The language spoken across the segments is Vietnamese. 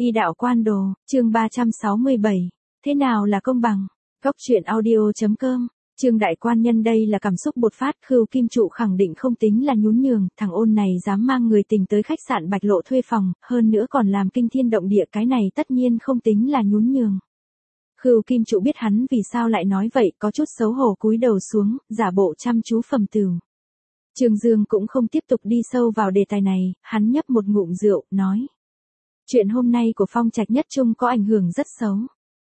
Y đạo quan đồ, chương 367. Thế nào là công bằng? Góc truyện audio.com. Trương đại quan nhân đây là cảm xúc bột phát, Khưu Kim Trụ khẳng định không tính là nhún nhường, thằng ôn này dám mang người tình tới khách sạn Bạch Lộ thuê phòng, hơn nữa còn làm kinh thiên động địa, cái này tất nhiên không tính là nhún nhường. Khưu Kim Trụ biết hắn vì sao lại nói vậy, có chút xấu hổ cúi đầu xuống, giả bộ chăm chú phẩm tửu. Trương Dương cũng không tiếp tục đi sâu vào đề tài này, hắn nhấp một ngụm rượu, nói. Chuyện hôm nay của Phong Trạch Nhất Trung có ảnh hưởng rất xấu.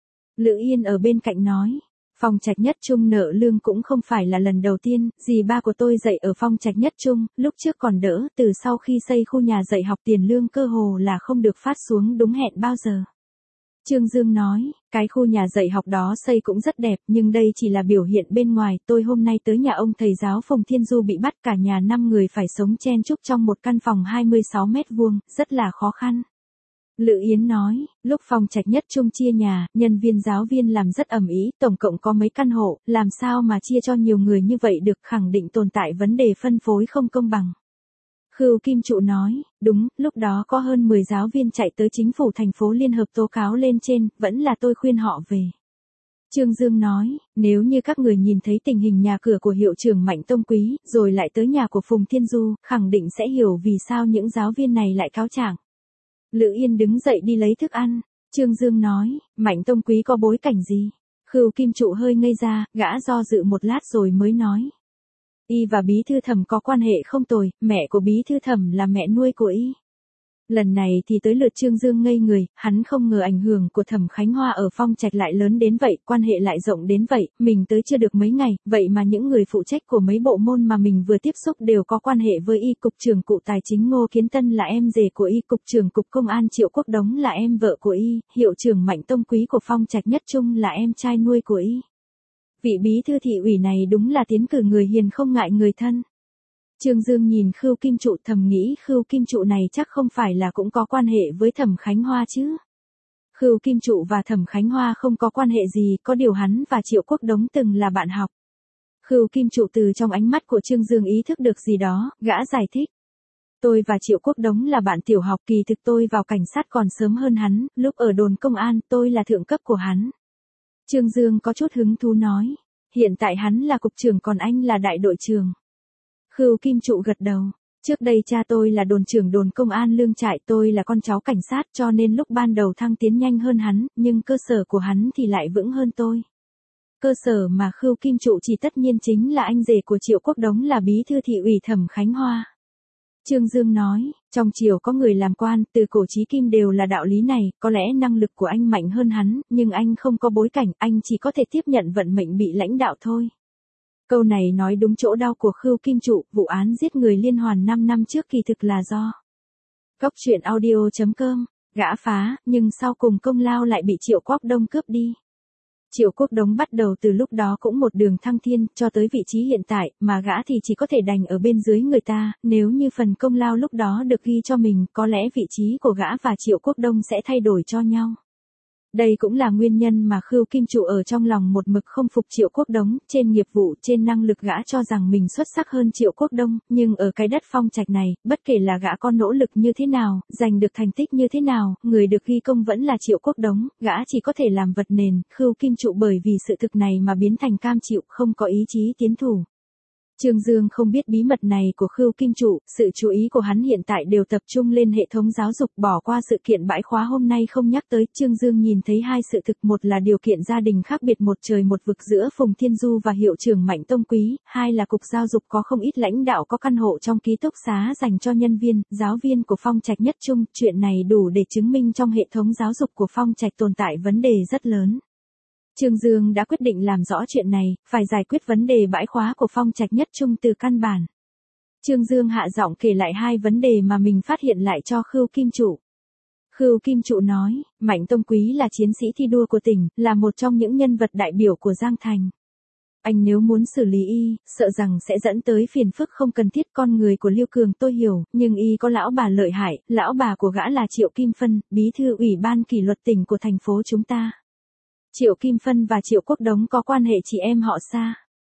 Lữ Yên ở bên cạnh nói. Phong Trạch Nhất Trung nợ lương cũng không phải là lần đầu tiên, dì ba của tôi dạy ở Phong Trạch Nhất Trung, lúc trước còn đỡ, từ sau khi xây khu nhà dạy học tiền lương cơ hồ là không được phát xuống đúng hẹn bao giờ. Trương Dương nói, cái khu nhà dạy học đó xây cũng rất đẹp, nhưng đây chỉ là biểu hiện bên ngoài, tôi hôm nay tới nhà ông thầy giáo Phùng Thiên Du bị bắt, cả nhà 5 người phải sống chen chúc trong một căn phòng 26 mét vuông, rất là khó khăn. Lữ Yến nói, lúc Phong Trạch Nhất Trung chia nhà, nhân viên giáo viên làm rất ầm ĩ, tổng cộng có mấy căn hộ, làm sao mà chia cho nhiều người như vậy được, khẳng định tồn tại vấn đề phân phối không công bằng. Khưu Kim Trụ nói, đúng, lúc đó có hơn 10 giáo viên chạy tới chính phủ thành phố Liên Hợp tố cáo lên trên, vẫn là tôi khuyên họ về. Trương Dương nói, nếu như các người nhìn thấy tình hình nhà cửa của hiệu trưởng Mạnh Tông Quý, rồi lại tới nhà của Phùng Thiên Du, khẳng định sẽ hiểu vì sao những giáo viên này lại cáo trạng. Lữ Yên đứng dậy đi lấy thức ăn. Trương Dương nói, Mạnh Tông Quý có bối cảnh gì? Khưu Kim Trụ hơi ngây ra, gã do dự một lát rồi mới nói. Y và Bí Thư Thẩm có quan hệ không tồi, mẹ của Bí Thư Thẩm là mẹ nuôi của Y. Lần này thì tới lượt Trương Dương ngây người, hắn không ngờ ảnh hưởng của Thẩm Khánh Hoa ở Phong Trạch lại lớn đến vậy, quan hệ lại rộng đến vậy, mình tới chưa được mấy ngày, vậy mà những người phụ trách của mấy bộ môn mà mình vừa tiếp xúc đều có quan hệ với Y. Cục trưởng Cụ Tài chính Ngô Kiến Tân là em rể của Y, Cục trưởng Cục Công an Triệu Quốc Đống là em vợ của Y, hiệu trưởng Mạnh Tông Quý của Phong Trạch Nhất Trung là em trai nuôi của Y. Vị bí thư thị ủy này đúng là tiến cử người hiền không ngại người thân. Trương Dương nhìn Khưu Kim Trụ thầm nghĩ Khưu Kim Trụ này chắc không phải là cũng có quan hệ với Thẩm Khánh Hoa chứ. Khưu Kim Trụ và Thẩm Khánh Hoa không có quan hệ gì, có điều hắn và Triệu Quốc Đống từng là bạn học. Khưu Kim Trụ từ trong ánh mắt của Trương Dương ý thức được gì đó, gã giải thích. Tôi và Triệu Quốc Đống là bạn tiểu học, kỳ thực tôi vào cảnh sát còn sớm hơn hắn, lúc ở đồn công an tôi là thượng cấp của hắn. Trương Dương có chút hứng thú nói, hiện tại hắn là cục trưởng còn anh là đại đội trưởng. Khưu Kim Trụ gật đầu, trước đây cha tôi là đồn trưởng đồn công an Lương Trại, tôi là con cháu cảnh sát cho nên lúc ban đầu thăng tiến nhanh hơn hắn, nhưng cơ sở của hắn thì lại vững hơn tôi. Cơ sở mà Khưu Kim Trụ chỉ tất nhiên chính là anh rể của Triệu Quốc Đống là bí thư thị ủy Thẩm Khánh Hoa. Trương Dương nói, trong triều có người làm quan, từ cổ chí kim đều là đạo lý này, có lẽ năng lực của anh mạnh hơn hắn, nhưng anh không có bối cảnh, anh chỉ có thể tiếp nhận vận mệnh bị lãnh đạo thôi. Câu này nói đúng chỗ đau của Khưu Kim Trụ, vụ án giết người liên hoàn 5 năm trước kỳ thực là do. Góc truyện audio.com, gã phá, nhưng sau cùng công lao lại bị Triệu Quốc Đông cướp đi. Triệu Quốc Đống bắt đầu từ lúc đó cũng một đường thăng thiên, cho tới vị trí hiện tại, mà gã thì chỉ có thể đành ở bên dưới người ta, nếu như phần công lao lúc đó được ghi cho mình, có lẽ vị trí của gã và Triệu Quốc Đông sẽ thay đổi cho nhau. Đây cũng là nguyên nhân mà Khưu Kim Trụ ở trong lòng một mực không phục Triệu Quốc Đống, trên nghiệp vụ, trên năng lực gã cho rằng mình xuất sắc hơn Triệu Quốc Đông, nhưng ở cái đất Phong Trạch này, bất kể là gã có nỗ lực như thế nào, giành được thành tích như thế nào, người được ghi công vẫn là Triệu Quốc Đống, gã chỉ có thể làm vật nền, Khưu Kim Trụ bởi vì sự thực này mà biến thành cam chịu, không có ý chí tiến thủ. Trương Dương không biết bí mật này của Khưu Kim Trụ, sự chú ý của hắn hiện tại đều tập trung lên hệ thống giáo dục, bỏ qua sự kiện bãi khóa hôm nay không nhắc tới. Trương Dương nhìn thấy hai sự thực, một là điều kiện gia đình khác biệt một trời một vực giữa Phùng Thiên Du và hiệu trưởng Mạnh Tông Quý, hai là cục giáo dục có không ít lãnh đạo có căn hộ trong ký túc xá dành cho nhân viên, giáo viên của Phong Trạch Nhất Trung, chuyện này đủ để chứng minh trong hệ thống giáo dục của Phong Trạch tồn tại vấn đề rất lớn. Trương Dương đã quyết định làm rõ chuyện này, phải giải quyết vấn đề bãi khóa của Phong Trạch Nhất Trung từ căn bản. Trương Dương hạ giọng kể lại hai vấn đề mà mình phát hiện lại cho Khưu Kim Trụ. Khưu Kim Trụ nói, Mạnh Tông Quý là chiến sĩ thi đua của tỉnh, là một trong những nhân vật đại biểu của Giang Thành. Anh nếu muốn xử lý Y, sợ rằng sẽ dẫn tới phiền phức không cần thiết. Con người của Liêu Cường tôi hiểu, nhưng Y có lão bà lợi hại, lão bà của gã là Triệu Kim Phân, bí thư ủy ban kỷ luật tỉnh của thành phố chúng ta. Triệu Kim Phân và Triệu Quốc Đống có quan hệ chị em họ xa.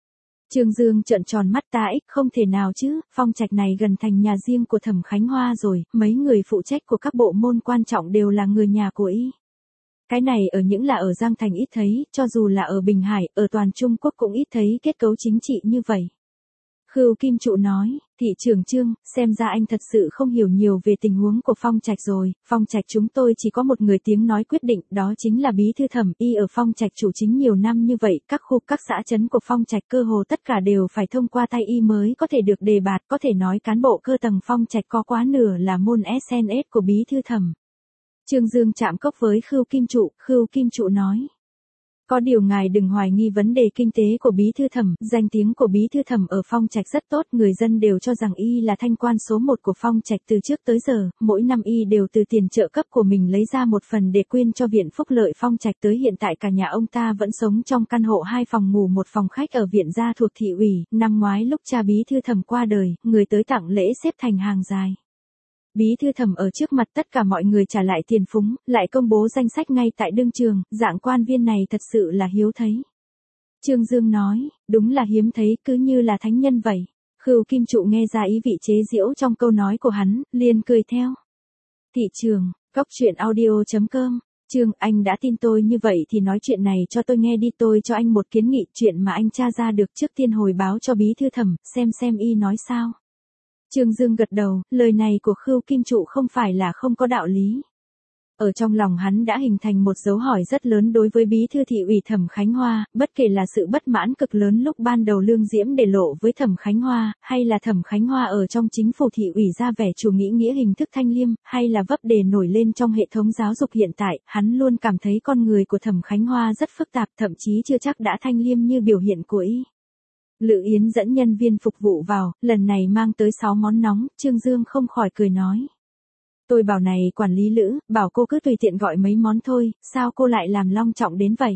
Trương Dương trợn tròn mắt ta ích, không thể nào chứ, Phong Trạch này gần thành nhà riêng của Thẩm Khánh Hoa rồi, mấy người phụ trách của các bộ môn quan trọng đều là người nhà của y. Cái này ở những là ở Giang Thành ít thấy, cho dù là ở Bình Hải, ở toàn Trung Quốc cũng ít thấy kết cấu chính trị như vậy. Khưu Kim Trụ nói, thị trưởng Trương, xem ra anh thật sự không hiểu nhiều về tình huống của Phong Trạch rồi, Phong Trạch chúng tôi chỉ có một người tiếng nói quyết định, đó chính là Bí Thư Thẩm, y ở Phong Trạch chủ chính nhiều năm như vậy, các khu các xã trấn của Phong Trạch cơ hồ tất cả đều phải thông qua tay y mới có thể được đề bạt, có thể nói cán bộ cơ tầng Phong Trạch có quá nửa là môn SNS của Bí Thư Thẩm. Trương Dương chạm cốc với Khưu Kim Trụ nói. Có điều ngài đừng hoài nghi vấn đề kinh tế của Bí Thư Thẩm, danh tiếng của Bí Thư Thẩm ở Phong Trạch rất tốt, người dân đều cho rằng y là thanh quan số 1 của Phong Trạch từ trước tới giờ, mỗi năm y đều từ tiền trợ cấp của mình lấy ra một phần để quyên cho Viện Phúc Lợi Phong Trạch, tới hiện tại cả nhà ông ta vẫn sống trong căn hộ 2 phòng ngủ 1 phòng khách ở viện gia thuộc thị ủy, năm ngoái lúc cha Bí Thư Thẩm qua đời, người tới tặng lễ xếp thành hàng dài. Bí Thư Thẩm ở trước mặt tất cả mọi người trả lại tiền phúng, lại công bố danh sách ngay tại đương trường, dạng quan viên này thật sự là hiếu thấy. Trương Dương nói, đúng là hiếm thấy, cứ như là thánh nhân vậy. Khưu Kim Trụ nghe ra ý vị chế giễu trong câu nói của hắn, liền cười theo. Thị trường, goctruyện.audio.com. Trương, anh đã tin tôi như vậy thì nói chuyện này cho tôi nghe đi, tôi cho anh một kiến nghị, chuyện mà anh tra ra được trước tiên hồi báo cho Bí Thư Thẩm, xem y nói sao. Trương Dương gật đầu, lời này của Khưu Kim Trụ không phải là không có đạo lý. Ở trong lòng hắn đã hình thành một dấu hỏi rất lớn đối với Bí Thư thị ủy Thẩm Khánh Hoa, bất kể là sự bất mãn cực lớn lúc ban đầu Lương Diễm để lộ với Thẩm Khánh Hoa, hay là Thẩm Khánh Hoa ở trong chính phủ thị ủy ra vẻ chủ nghĩa hình thức thanh liêm, hay là vấp đề nổi lên trong hệ thống giáo dục hiện tại, hắn luôn cảm thấy con người của Thẩm Khánh Hoa rất phức tạp, thậm chí chưa chắc đã thanh liêm như biểu hiện của y. Lữ Yến dẫn nhân viên phục vụ vào, lần này mang tới 6 món nóng, Trương Dương không khỏi cười nói. Tôi bảo này quản lý Lữ, bảo cô cứ tùy tiện gọi mấy món thôi, sao cô lại làm long trọng đến vậy?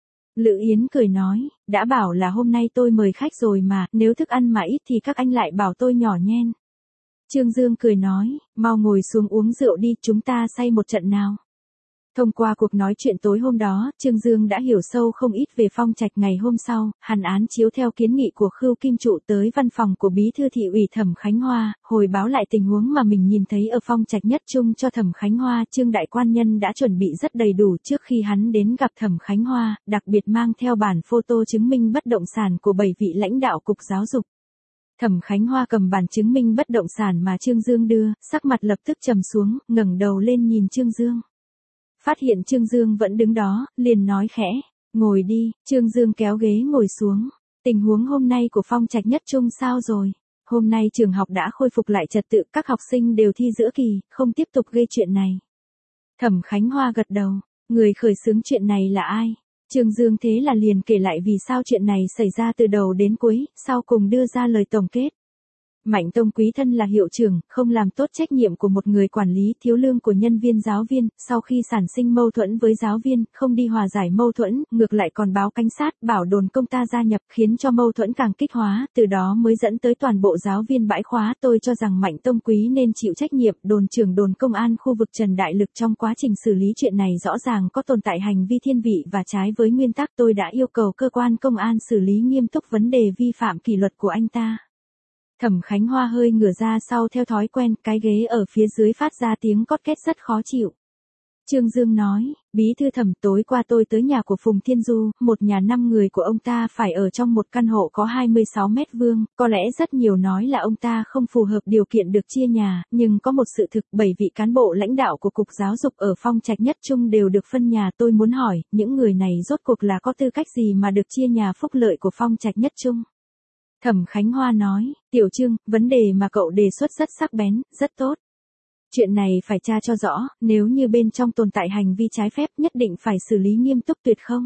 Lữ Yến cười nói, đã bảo là hôm nay tôi mời khách rồi mà, nếu thức ăn mà ít thì các anh lại bảo tôi nhỏ nhen. Trương Dương cười nói, mau ngồi xuống uống rượu đi, chúng ta say một trận nào. Thông qua cuộc nói chuyện tối hôm đó, Trương Dương đã hiểu sâu không ít về Phong Trạch. Ngày hôm sau, hắn án chiếu theo kiến nghị của Khưu Kim Trụ tới văn phòng của Bí Thư thị ủy Thẩm Khánh Hoa, hồi báo lại tình huống mà mình nhìn thấy ở Phong Trạch nhất trung cho Thẩm Khánh Hoa. Trương đại quan nhân đã chuẩn bị rất đầy đủ trước khi hắn đến gặp Thẩm Khánh Hoa, đặc biệt mang theo bản photo chứng minh bất động sản của 7 vị lãnh đạo cục giáo dục. Thẩm Khánh Hoa cầm bản chứng minh bất động sản mà Trương Dương đưa, sắc mặt lập tức trầm xuống, ngẩng đầu lên nhìn Trương Dương. Phát hiện Trương Dương vẫn đứng đó, liền nói khẽ, ngồi đi. Trương Dương kéo ghế ngồi xuống. Tình huống hôm nay của Phong Trạch nhất trung sao rồi? Hôm nay trường học đã khôi phục lại trật tự, các học sinh đều thi giữa kỳ, không tiếp tục gây chuyện này. Thẩm Khánh Hoa gật đầu, người khởi xướng chuyện này là ai? Trương Dương thế là liền kể lại vì sao chuyện này xảy ra từ đầu đến cuối, sau cùng đưa ra lời tổng kết. Mạnh Tông Quý thân là hiệu trưởng, không làm tốt trách nhiệm của một người quản lý, thiếu lương của nhân viên giáo viên, sau khi sản sinh mâu thuẫn với giáo viên, không đi hòa giải mâu thuẫn, ngược lại còn báo cảnh sát, bảo đồn công ta gia nhập, khiến cho mâu thuẫn càng kích hóa, từ đó mới dẫn tới toàn bộ giáo viên bãi khóa. Tôi cho rằng Mạnh Tông Quý nên chịu trách nhiệm. Đồn trưởng đồn công an khu vực Trần Đại Lực trong quá trình xử lý chuyện này rõ ràng có tồn tại hành vi thiên vị và trái với nguyên tắc. Tôi đã yêu cầu cơ quan công an xử lý nghiêm túc vấn đề vi phạm kỷ luật của anh ta. Thẩm Khánh Hoa hơi ngửa ra sau theo thói quen, cái ghế ở phía dưới phát ra tiếng cót két rất khó chịu. Trương Dương nói, Bí Thư Thẩm, tối qua tôi tới nhà của Phùng Thiên Du, một nhà 5 người của ông ta phải ở trong một căn hộ có 26 mét vuông, có lẽ rất nhiều nói là ông ta không phù hợp điều kiện được chia nhà, nhưng có một sự thực, 7 vị cán bộ lãnh đạo của Cục Giáo dục ở Phong Trạch nhất trung đều được phân nhà. Tôi muốn hỏi, những người này rốt cuộc là có tư cách gì mà được chia nhà phúc lợi của Phong Trạch nhất trung? Thẩm Khánh Hoa nói, Tiểu Trương, vấn đề mà cậu đề xuất rất sắc bén, rất tốt. Chuyện này phải tra cho rõ, nếu như bên trong tồn tại hành vi trái phép nhất định phải xử lý nghiêm túc tuyệt không.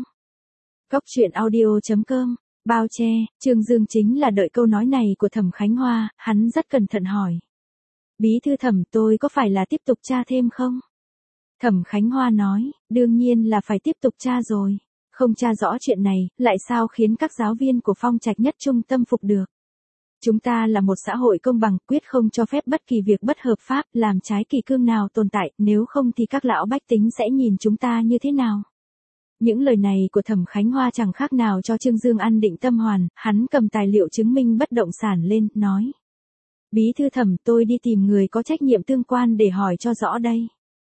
Goctruyện.audio.com, bao che. Trương Dương chính là đợi câu nói này của Thẩm Khánh Hoa, hắn rất cẩn thận hỏi. Bí Thư Thẩm, tôi có phải là tiếp tục tra thêm không? Thẩm Khánh Hoa nói, đương nhiên là phải tiếp tục tra rồi. Không tra rõ chuyện này, lại sao khiến các giáo viên của Phong Trạch nhất trung tâm phục được. Chúng ta là một xã hội công bằng, quyết không cho phép bất kỳ việc bất hợp pháp, làm trái kỷ cương nào tồn tại, nếu không thì các lão bách tính sẽ nhìn chúng ta như thế nào. Những lời này của Thẩm Khánh Hoa chẳng khác nào cho Trương Dương an định tâm hoàn, hắn cầm tài liệu chứng minh bất động sản lên, nói. Bí thư Thẩm, tôi đi tìm người có trách nhiệm tương quan để hỏi cho rõ đây.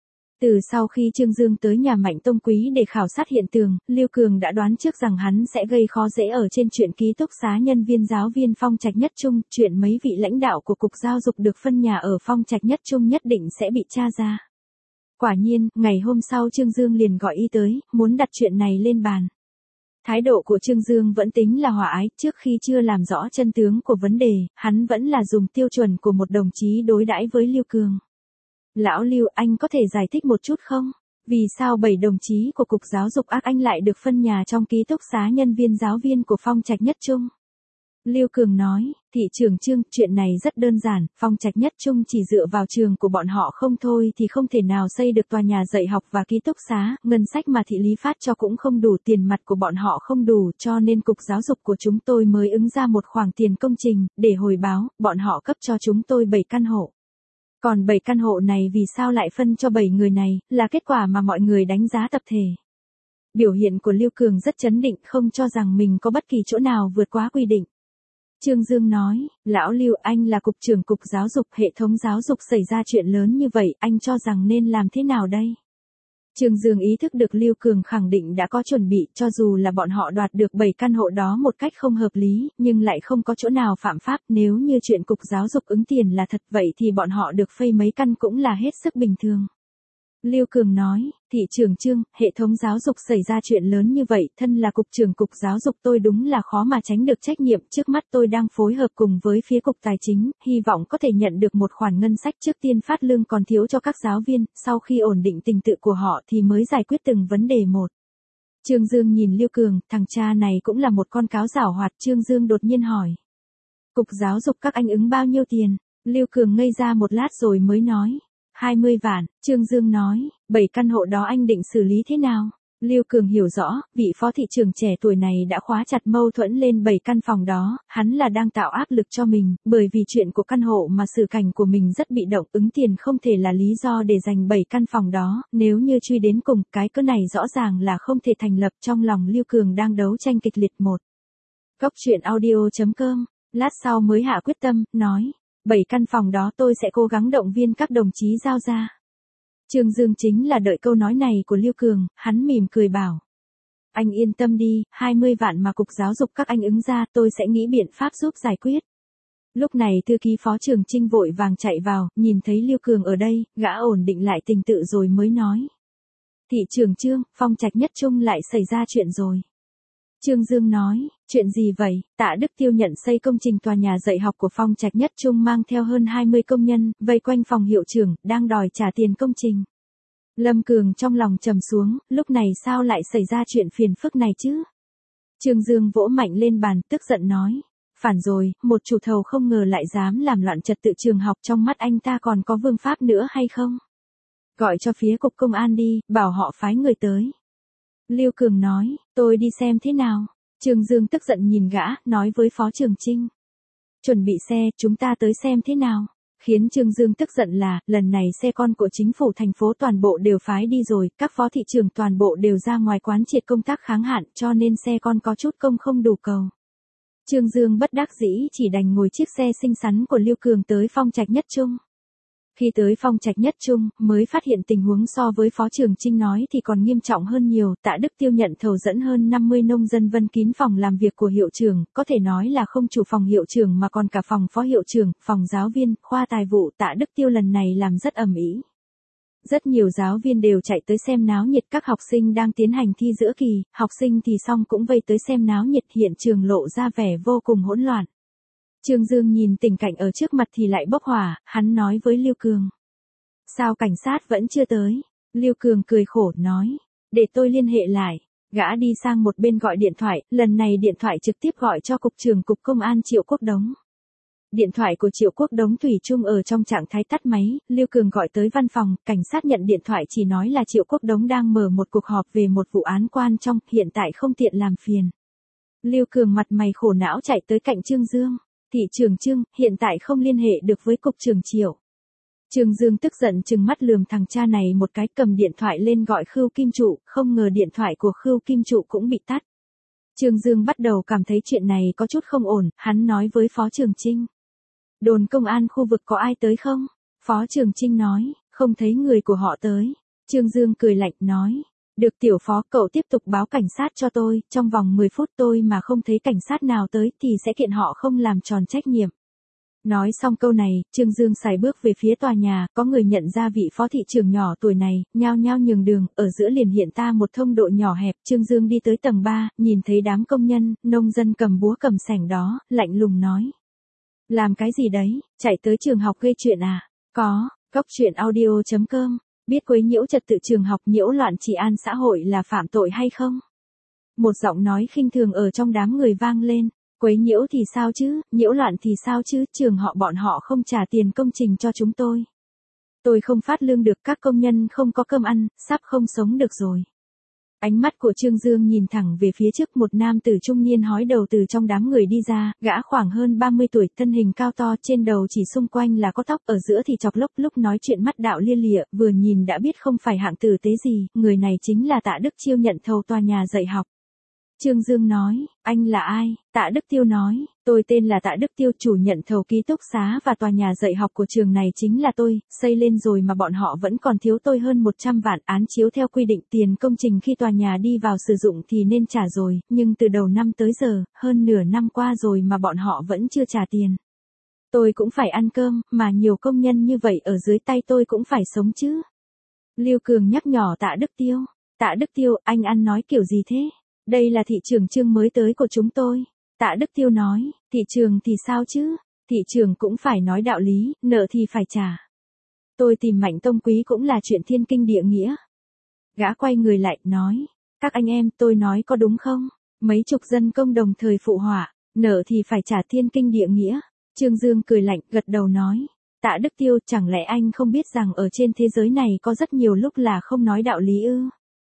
Từ sau khi Trương Dương tới nhà Mạnh Tông Quý để khảo sát hiện trường, Lưu Cường đã đoán trước rằng hắn sẽ gây khó dễ ở trên chuyện ký túc xá nhân viên giáo viên Phong Trạch Nhất Trung, chuyện mấy vị lãnh đạo của Cục Giáo dục được phân nhà ở Phong Trạch Nhất Trung nhất định sẽ bị tra ra. Quả nhiên, ngày hôm sau Trương Dương liền gọi y tới, muốn đặt chuyện này lên bàn. Thái độ của Trương Dương vẫn tính là hòa ái, trước khi chưa làm rõ chân tướng của vấn đề, hắn vẫn là dùng tiêu chuẩn của một đồng chí đối đãi với Lưu Cường. Lão Lưu, anh có thể giải thích một chút không? Vì sao 7 đồng chí của Cục Giáo dục ác anh lại được phân nhà trong ký túc xá nhân viên giáo viên của Phong Trạch Nhất Trung? Lưu Cường nói, thị trưởng Trương, chuyện này rất đơn giản, Phong Trạch Nhất Trung chỉ dựa vào trường của bọn họ không thôi thì không thể nào xây được tòa nhà dạy học và ký túc xá, ngân sách mà thị lý phát cho cũng không đủ, tiền mặt của bọn họ không đủ, cho nên Cục Giáo dục của chúng tôi mới ứng ra một khoản tiền công trình, để hồi báo, bọn họ cấp cho chúng tôi 7 căn hộ. Còn 7 căn hộ này vì sao lại phân cho 7 người này, là kết quả mà mọi người đánh giá tập thể. Biểu hiện của Lưu Cường rất chấn định, không cho rằng mình có bất kỳ chỗ nào vượt quá quy định. Trương Dương nói, lão Lưu, anh là cục trưởng Cục Giáo dục, hệ thống giáo dục xảy ra chuyện lớn như vậy, anh cho rằng nên làm thế nào đây? Trương Dương ý thức được Lưu Cường khẳng định đã có chuẩn bị, cho dù là bọn họ đoạt được 7 căn hộ đó một cách không hợp lý, nhưng lại không có chỗ nào phạm pháp, nếu như chuyện Cục Giáo dục ứng tiền là thật vậy thì bọn họ được phây mấy căn cũng là hết sức bình thường. Lưu Cường nói, thị trưởng Trương, hệ thống giáo dục xảy ra chuyện lớn như vậy, thân là cục trưởng Cục Giáo dục tôi đúng là khó mà tránh được trách nhiệm, trước mắt tôi đang phối hợp cùng với phía Cục Tài chính, hy vọng có thể nhận được một khoản ngân sách trước tiên phát lương còn thiếu cho các giáo viên, sau khi ổn định tình tự của họ thì mới giải quyết từng vấn đề một. Trương Dương nhìn Lưu Cường, thằng cha này cũng là một con cáo giảo hoạt. Trương Dương đột nhiên hỏi. Cục Giáo dục các anh ứng bao nhiêu tiền? Lưu Cường ngây ra một lát rồi mới nói. 20 vạn, Trương Dương nói, 7 căn hộ đó anh định xử lý thế nào? Lưu Cường hiểu rõ, vị phó thị trưởng trẻ tuổi này đã khóa chặt mâu thuẫn lên 7 căn phòng đó, hắn là đang tạo áp lực cho mình, bởi vì chuyện của căn hộ mà xử cảnh của mình rất bị động, ứng tiền không thể là lý do để giành 7 căn phòng đó, nếu như truy đến cùng, cái cớ này rõ ràng là không thể thành lập. Trong lòng Lưu Cường đang đấu tranh kịch liệt. Một Góc truyện audio.com, lát sau mới hạ quyết tâm, nói. 7 căn phòng đó tôi sẽ cố gắng động viên các đồng chí giao ra. Trương Dương chính là đợi câu nói này của Lưu Cường, hắn mỉm cười bảo. Anh yên tâm đi, 20 vạn mà Cục Giáo dục các anh ứng ra tôi sẽ nghĩ biện pháp giúp giải quyết. Lúc này thư ký phó trưởng Trinh vội vàng chạy vào, nhìn thấy Lưu Cường ở đây, gã ổn định lại tình tự rồi mới nói. Thị trưởng Trương, Phong Trạch Nhất Trung lại xảy ra chuyện rồi. Trương Dương nói, chuyện gì vậy? Tạ Đức Tiêu nhận xây công trình tòa nhà dạy học của Phong Trạch Nhất Trung mang theo hơn 20 công nhân, vây quanh phòng hiệu trưởng, đang đòi trả tiền công trình. Lâm Cường trong lòng trầm xuống, lúc này sao lại xảy ra chuyện phiền phức này chứ? Trương Dương vỗ mạnh lên bàn, tức giận nói. Phản rồi, một chủ thầu không ngờ lại dám làm loạn trật tự trường học, trong mắt anh ta còn có vương pháp nữa hay không? Gọi cho phía cục công an đi, bảo họ phái người tới. Lưu Cường nói, tôi đi xem thế nào. Trương Dương tức giận nhìn gã, nói với Phó trưởng Trinh. Chuẩn bị xe, chúng ta tới xem thế nào. Khiến Trương Dương tức giận là, lần này xe con của chính phủ thành phố toàn bộ đều phái đi rồi, các phó thị trưởng toàn bộ đều ra ngoài quán triệt công tác kháng hạn, cho nên xe con có chút công không đủ cầu. Trương Dương bất đắc dĩ chỉ đành ngồi chiếc xe xinh xắn của Lưu Cường tới Phong Trạch Nhất Trung. Khi tới Phong Trạch Nhất Trung, mới phát hiện tình huống so với Phó trưởng Trinh nói thì còn nghiêm trọng hơn nhiều. Tạ Đức Tiêu nhận thầu dẫn hơn 50 nông dân vân kín phòng làm việc của hiệu trưởng, có thể nói là không chủ phòng hiệu trưởng mà còn cả phòng phó hiệu trưởng, phòng giáo viên, khoa tài vụ. Tạ Đức Tiêu lần này làm rất ầm ĩ. Rất nhiều giáo viên đều chạy tới xem náo nhiệt, các học sinh đang tiến hành thi giữa kỳ, học sinh thì xong cũng vây tới xem náo nhiệt, hiện trường lộ ra vẻ vô cùng hỗn loạn. Trương Dương nhìn tình cảnh ở trước mặt thì lại bốc hỏa, hắn nói với Lưu Cường. Sao cảnh sát vẫn chưa tới? Lưu Cường cười khổ, nói. Để tôi liên hệ lại. Gã đi sang một bên gọi điện thoại, lần này điện thoại trực tiếp gọi cho Cục trưởng Cục Công an Triệu Quốc Đống. Điện thoại của Triệu Quốc Đống thủy chung ở trong trạng thái tắt máy, Lưu Cường gọi tới văn phòng, cảnh sát nhận điện thoại chỉ nói là Triệu Quốc Đống đang mở một cuộc họp về một vụ án quan trọng, hiện tại không tiện làm phiền. Lưu Cường mặt mày khổ não chạy tới cạnh Trương Dương. Thị trưởng Trương, hiện tại không liên hệ được với Cục trưởng Triệu. Trương Dương tức giận trừng mắt lườm thằng cha này một cái, cầm điện thoại lên gọi Khưu Kim Trụ, không ngờ điện thoại của Khưu Kim Trụ cũng bị tắt. Trương Dương bắt đầu cảm thấy chuyện này có chút không ổn, hắn nói với Phó Trường Chinh. Đồn công an khu vực có ai tới không? Phó Trường Chinh nói, không thấy người của họ tới. Trương Dương cười lạnh nói, được tiểu phó, cậu tiếp tục báo cảnh sát cho tôi, trong vòng 10 phút tôi mà không thấy cảnh sát nào tới thì sẽ kiện họ không làm tròn trách nhiệm. Nói xong câu này, Trương Dương sải bước về phía tòa nhà, có người nhận ra vị phó thị trưởng nhỏ tuổi này, nhao nhao nhường đường, ở giữa liền hiện ra một thông độ nhỏ hẹp. Trương Dương đi tới tầng 3, nhìn thấy đám công nhân, nông dân cầm búa cầm sẻng đó, lạnh lùng nói. Làm cái gì đấy, chạy tới trường học gây chuyện à? Có, Cốc Truyện Audio.com, biết quấy nhiễu trật tự trường học, nhiễu loạn trị an xã hội là phạm tội hay không? Một giọng nói khinh thường ở trong đám người vang lên. Quấy nhiễu thì sao chứ, nhiễu loạn thì sao chứ, trường họ bọn họ không trả tiền công trình cho chúng tôi. Tôi không phát lương được, các công nhân không có cơm ăn, sắp không sống được rồi. Ánh mắt của Trương Dương nhìn thẳng về phía trước, một nam tử trung niên hói đầu từ trong đám người đi ra, gã khoảng hơn 30 tuổi, thân hình cao to, trên đầu chỉ xung quanh là có tóc, ở giữa thì chọc lốc, lúc nói chuyện mắt đạo lia lịa, vừa nhìn đã biết không phải hạng tử tế gì, người này chính là Tạ Đức Chiêu, nhận thầu tòa nhà dạy học. Trương Dương nói, anh là ai? Tạ Đức Tiêu nói, tôi tên là Tạ Đức Tiêu, chủ nhận thầu ký túc xá và tòa nhà dạy học của trường này chính là tôi, xây lên rồi mà bọn họ vẫn còn thiếu tôi hơn 100 vạn, án chiếu theo quy định tiền công trình khi tòa nhà đi vào sử dụng thì nên trả rồi, nhưng từ đầu năm tới giờ, hơn nửa năm qua rồi mà bọn họ vẫn chưa trả tiền. Tôi cũng phải ăn cơm, mà nhiều công nhân như vậy ở dưới tay tôi cũng phải sống chứ. Lưu Cường nhắc nhở Tạ Đức Tiêu. Tạ Đức Tiêu, anh ăn nói kiểu gì thế? Đây là thị trưởng Trương mới tới của chúng tôi. Tạ Đức Tiêu nói, thị trường thì sao chứ? Thị trường cũng phải nói đạo lý, nợ thì phải trả. Tôi tìm Mạnh Tông Quý cũng là chuyện thiên kinh địa nghĩa. Gã quay người lại, nói, các anh em, tôi nói có đúng không? Mấy chục dân công đồng thời phụ họa, nợ thì phải trả, thiên kinh địa nghĩa. Trương Dương cười lạnh, gật đầu nói, Tạ Đức Tiêu, chẳng lẽ anh không biết rằng ở trên thế giới này có rất nhiều lúc là không nói đạo lý ư?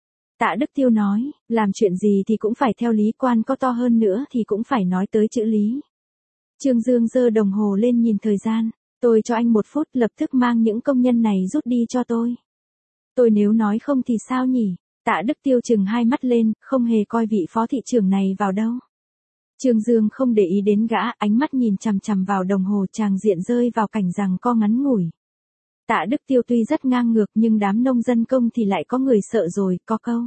Tạ Đức Tiêu nói, làm chuyện gì thì cũng phải theo lý, quan có to hơn nữa thì cũng phải nói tới chữ lý. Trương Dương giơ đồng hồ lên nhìn thời gian, tôi cho anh 1 phút, lập tức mang những công nhân này rút đi cho tôi. Tôi nếu nói không thì sao nhỉ? Tạ Đức Tiêu trừng hai mắt lên, không hề coi vị phó thị trưởng này vào đâu. Trương Dương không để ý đến gã, ánh mắt nhìn chằm chằm vào đồng hồ, tràng diện rơi vào cảnh giằng co ngắn ngủi. Tạ Đức Tiêu tuy rất ngang ngược nhưng đám nông dân công thì lại có người sợ rồi, có câu.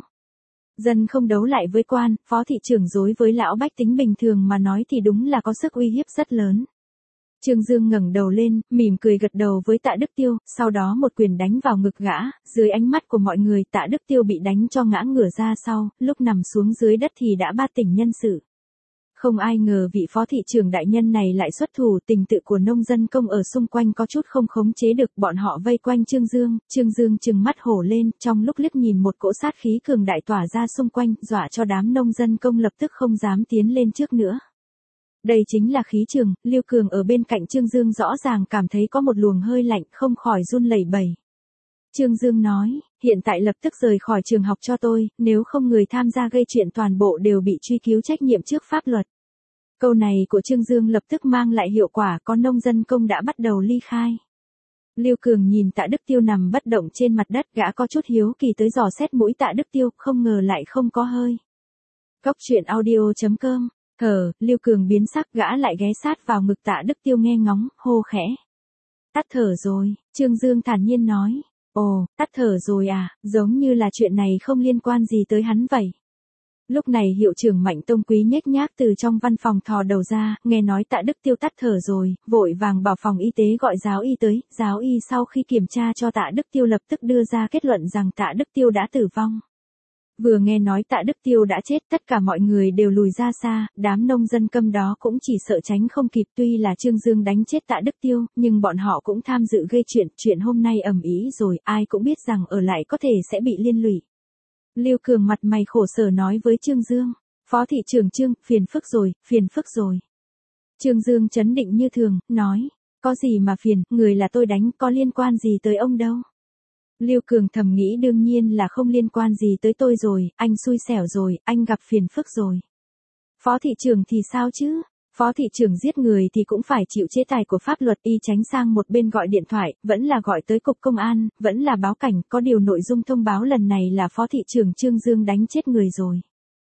Dân không đấu lại với quan, phó thị trưởng dối với lão bách tính bình thường mà nói thì đúng là có sức uy hiếp rất lớn. Trương Dương ngẩng đầu lên, mỉm cười gật đầu với Tạ Đức Tiêu, sau đó một quyền đánh vào ngực gã, dưới ánh mắt của mọi người Tạ Đức Tiêu bị đánh cho ngã ngửa ra sau, lúc nằm xuống dưới đất thì đã bát tỉnh nhân sự. Không ai ngờ vị phó thị trưởng đại nhân này lại xuất thủ, tình tự của nông dân công ở xung quanh có chút không khống chế được, bọn họ vây quanh Trương Dương trừng mắt hổ lên, trong lúc liếc nhìn một cỗ sát khí cường đại tỏa ra xung quanh, dọa cho đám nông dân công lập tức không dám tiến lên trước nữa. Đây chính là khí trường, Lưu Cường ở bên cạnh Trương Dương rõ ràng cảm thấy có một luồng hơi lạnh, không khỏi run lẩy bẩy. Trương Dương nói, hiện tại lập tức rời khỏi trường học cho tôi, nếu không người tham gia gây chuyện toàn bộ đều bị truy cứu trách nhiệm trước pháp luật. Câu này của Trương Dương lập tức mang lại hiệu quả, có nông dân công đã bắt đầu ly khai. Lưu Cường nhìn Tạ Đức Tiêu nằm bất động trên mặt đất, gã có chút hiếu kỳ tới dò xét mũi Tạ Đức Tiêu, không ngờ lại không có hơi. Cốc Truyện Audio.com, Lưu Cường biến sắc, gã lại ghé sát vào ngực Tạ Đức Tiêu nghe ngóng, hô khẽ. Tắt thở rồi, Trương Dương thản nhiên nói. Ồ, tắt thở rồi à, giống như là chuyện này không liên quan gì tới hắn vậy. Lúc này hiệu trưởng Mạnh Tông Quý nhếch nhác từ trong văn phòng thò đầu ra, nghe nói Tạ Đức Tiêu tắt thở rồi, vội vàng bảo phòng y tế gọi giáo y tới, giáo y sau khi kiểm tra cho Tạ Đức Tiêu lập tức đưa ra kết luận rằng Tạ Đức Tiêu đã tử vong. Vừa nghe nói Tạ Đức Tiêu đã chết, tất cả mọi người đều lùi ra xa, đám nông dân câm đó cũng chỉ sợ tránh không kịp, tuy là Trương Dương đánh chết Tạ Đức Tiêu, nhưng bọn họ cũng tham dự gây chuyện hôm nay ầm ĩ rồi, ai cũng biết rằng ở lại có thể sẽ bị liên lụy. Lưu Cường mặt mày khổ sở nói với Trương Dương, phó thị trưởng Trương, phiền phức rồi. Trương Dương trấn định như thường, nói, có gì mà phiền, người là tôi đánh, có liên quan gì tới ông đâu. Lưu Cường thầm nghĩ đương nhiên là không liên quan gì tới tôi rồi, anh xui xẻo rồi, anh gặp phiền phức rồi. Phó thị trưởng thì sao chứ? Phó thị trưởng giết người thì cũng phải chịu chế tài của pháp luật, y tránh sang một bên gọi điện thoại, vẫn là gọi tới cục công an, vẫn là báo cảnh, có điều nội dung thông báo lần này là phó thị trưởng Trương Dương đánh chết người rồi.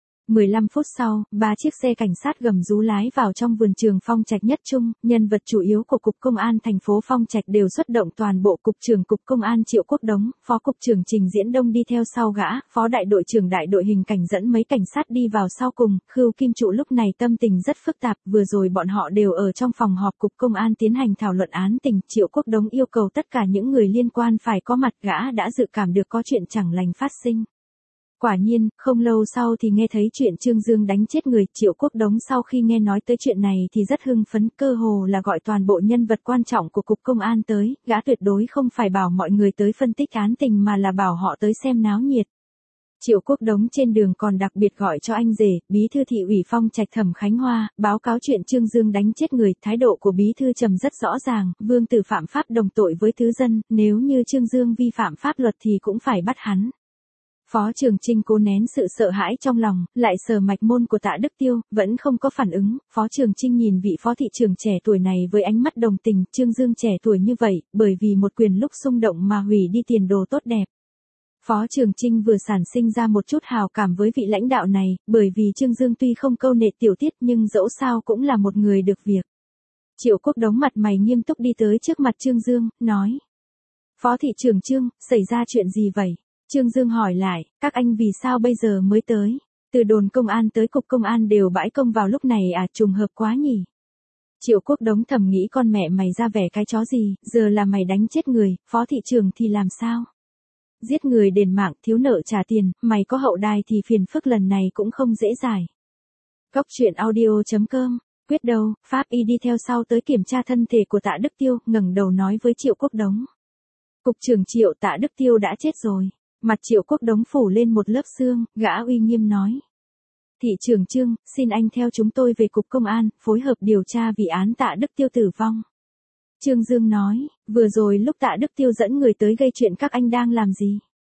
15 phút sau, 3 chiếc xe cảnh sát gầm rú lái vào trong vườn trường Phong Trạch Nhất Trung, nhân vật chủ yếu của cục công an thành phố Phong Trạch đều xuất động, toàn bộ cục trưởng cục công an Triệu Quốc Đống, phó cục trưởng Trình Diễn Đông đi theo sau gã, phó đại đội trưởng đại đội hình cảnh dẫn mấy cảnh sát đi vào sau cùng. Khưu Kim Trụ lúc này tâm tình rất phức tạp, vừa rồi bọn họ đều ở trong phòng họp cục công an tiến hành thảo luận án tình, Triệu Quốc Đống yêu cầu tất cả những người liên quan phải có mặt, gã đã dự cảm được có chuyện chẳng lành phát sinh. Quả nhiên, không lâu sau thì nghe thấy chuyện Trương Dương đánh chết người. Triệu Quốc Đống sau khi nghe nói tới chuyện này thì rất hưng phấn, cơ hồ là gọi toàn bộ nhân vật quan trọng của cục công an tới, gã tuyệt đối không phải bảo mọi người tới phân tích án tình mà là bảo họ tới xem náo nhiệt. Triệu Quốc Đống trên đường còn đặc biệt gọi cho anh rể, bí thư thị ủy Phong Trạch Thẩm Khánh Hoa, báo cáo chuyện Trương Dương đánh chết người. Thái độ của bí thư Trầm rất rõ ràng, vương tử phạm pháp đồng tội với thứ dân, nếu như Trương Dương vi phạm pháp luật thì cũng phải bắt hắn. Phó Trường Trinh cố nén sự sợ hãi trong lòng, lại sờ mạch môn của Tạ Đức Tiêu, vẫn không có phản ứng. Phó Trường Trinh nhìn vị phó thị trưởng trẻ tuổi này với ánh mắt đồng tình, Trương Dương trẻ tuổi như vậy, bởi vì một quyền lúc xung động mà hủy đi tiền đồ tốt đẹp. Phó Trường Trinh vừa sản sinh ra một chút hào cảm với vị lãnh đạo này, bởi vì Trương Dương tuy không câu nệ tiểu tiết nhưng dẫu sao cũng là một người được việc. Triệu Quốc Đống mặt mày nghiêm túc đi tới trước mặt Trương Dương, nói: Phó thị trưởng Trương, xảy ra chuyện gì vậy? Trương Dương hỏi lại, các anh vì sao bây giờ mới tới? Từ đồn công an tới cục công an đều bãi công vào lúc này à, trùng hợp quá nhỉ? Triệu Quốc Đống thầm nghĩ con mẹ mày ra vẻ cái chó gì, giờ là mày đánh chết người, phó thị trưởng thì làm sao? Giết người đền mạng, thiếu nợ trả tiền, mày có hậu đài thì phiền phức lần này cũng không dễ giải. Góc truyện audio.com, quyết đâu, Pháp y đi theo sau tới kiểm tra thân thể của Tạ Đức Tiêu, ngẩng đầu nói với Triệu Quốc Đống. Cục trưởng Triệu, Tạ Đức Tiêu đã chết rồi. Mặt Triệu Quốc Đống phủ lên một lớp xương, gã uy nghiêm nói. Thị trưởng Trương, xin anh theo chúng tôi về cục công an, phối hợp điều tra vì án Tạ Đức Tiêu tử vong. Trương Dương nói, vừa rồi lúc Tạ Đức Tiêu dẫn người tới gây chuyện các anh đang làm gì?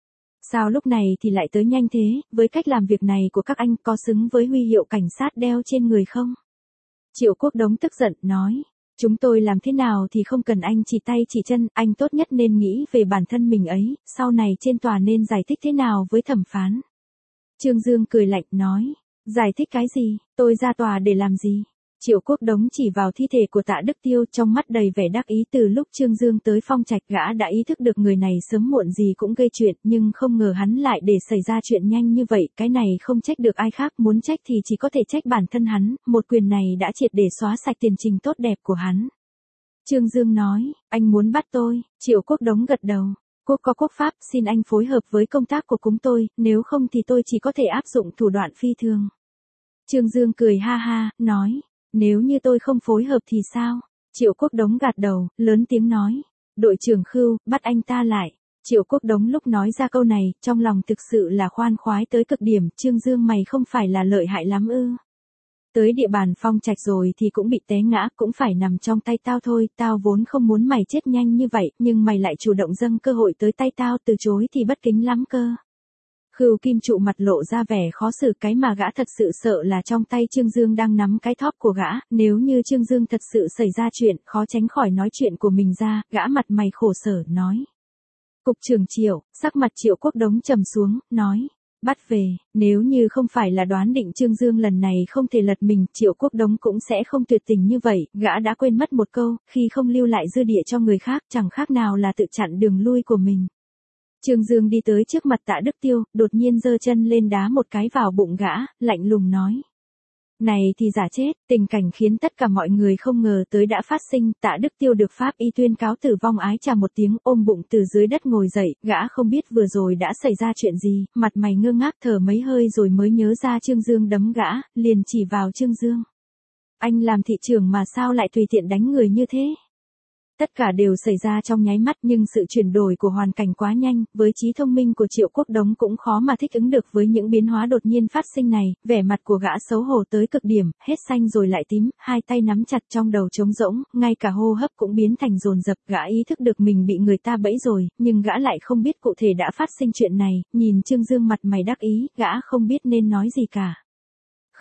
Sao lúc này thì lại tới nhanh thế, với cách làm việc này của các anh có xứng với huy hiệu cảnh sát đeo trên người không? Triệu Quốc Đống tức giận, nói. Chúng tôi làm thế nào thì không cần anh chỉ tay chỉ chân, anh tốt nhất nên nghĩ về bản thân mình ấy, sau này trên tòa nên giải thích thế nào với thẩm phán. Trương Dương cười lạnh nói, giải thích cái gì, tôi ra tòa để làm gì? Triệu Quốc Đống chỉ vào thi thể của Tạ Đức Tiêu, trong mắt đầy vẻ đắc ý. Từ lúc Trương Dương tới Phong Trạch, gã đã ý thức được người này sớm muộn gì cũng gây chuyện, nhưng không ngờ hắn lại để xảy ra chuyện nhanh như vậy, cái này không trách được ai khác, muốn trách thì chỉ có thể trách bản thân hắn, một quyền này đã triệt để xóa sạch tiền trình tốt đẹp của hắn. Trương Dương nói, anh muốn bắt tôi? Triệu Quốc Đống gật đầu. Quốc có quốc pháp, xin anh phối hợp với công tác của chúng tôi, nếu không thì tôi chỉ có thể áp dụng thủ đoạn phi thường. Trương Dương cười ha ha, nói. Nếu như tôi không phối hợp thì sao? Triệu Quốc Đống gật đầu, lớn tiếng nói. Đội trưởng Khưu, bắt anh ta lại. Triệu Quốc Đống lúc nói ra câu này, trong lòng thực sự là khoan khoái tới cực điểm. Trương Dương mày không phải là lợi hại lắm ư? Tới địa bàn Phong Trạch rồi thì cũng bị té ngã, cũng phải nằm trong tay tao thôi. Tao vốn không muốn mày chết nhanh như vậy, nhưng mày lại chủ động dâng cơ hội tới tay tao, từ chối thì bất kính lắm cơ. Khưu Kim Trụ mặt lộ ra vẻ khó xử, cái mà gã thật sự sợ là trong tay Trương Dương đang nắm cái thóp của gã, nếu như Trương Dương thật sự xảy ra chuyện, khó tránh khỏi nói chuyện của mình ra, gã mặt mày khổ sở, nói. Cục trưởng Triệu, sắc mặt Triệu Quốc Đống trầm xuống, nói. Bắt về, nếu như không phải là đoán định Trương Dương lần này không thể lật mình, Triệu Quốc Đống cũng sẽ không tuyệt tình như vậy, gã đã quên mất một câu, khi không lưu lại dư địa cho người khác, chẳng khác nào là tự chặn đường lui của mình. Trương Dương đi tới trước mặt Tạ Đức Tiêu, đột nhiên giơ chân lên đá một cái vào bụng gã, lạnh lùng nói. Này thì giả chết, tình cảnh khiến tất cả mọi người không ngờ tới đã phát sinh. Tạ Đức Tiêu được pháp y tuyên cáo tử vong, ái chà một tiếng, ôm bụng từ dưới đất ngồi dậy, gã không biết vừa rồi đã xảy ra chuyện gì, mặt mày ngơ ngác thở mấy hơi rồi mới nhớ ra Trương Dương đấm gã, liền chỉ vào Trương Dương. Anh làm thị trưởng mà sao lại tùy tiện đánh người như thế? Tất cả đều xảy ra trong nháy mắt, nhưng sự chuyển đổi của hoàn cảnh quá nhanh, với trí thông minh của Triệu Quốc Đống cũng khó mà thích ứng được với những biến hóa đột nhiên phát sinh này. Vẻ mặt của gã xấu hổ tới cực điểm, hết xanh rồi lại tím, hai tay nắm chặt trong đầu trống rỗng, ngay cả hô hấp cũng biến thành dồn dập. Gã ý thức được mình bị người ta bẫy rồi, nhưng gã lại không biết cụ thể đã phát sinh chuyện này. Nhìn Trương Dương mặt mày đắc ý, gã không biết nên nói gì cả.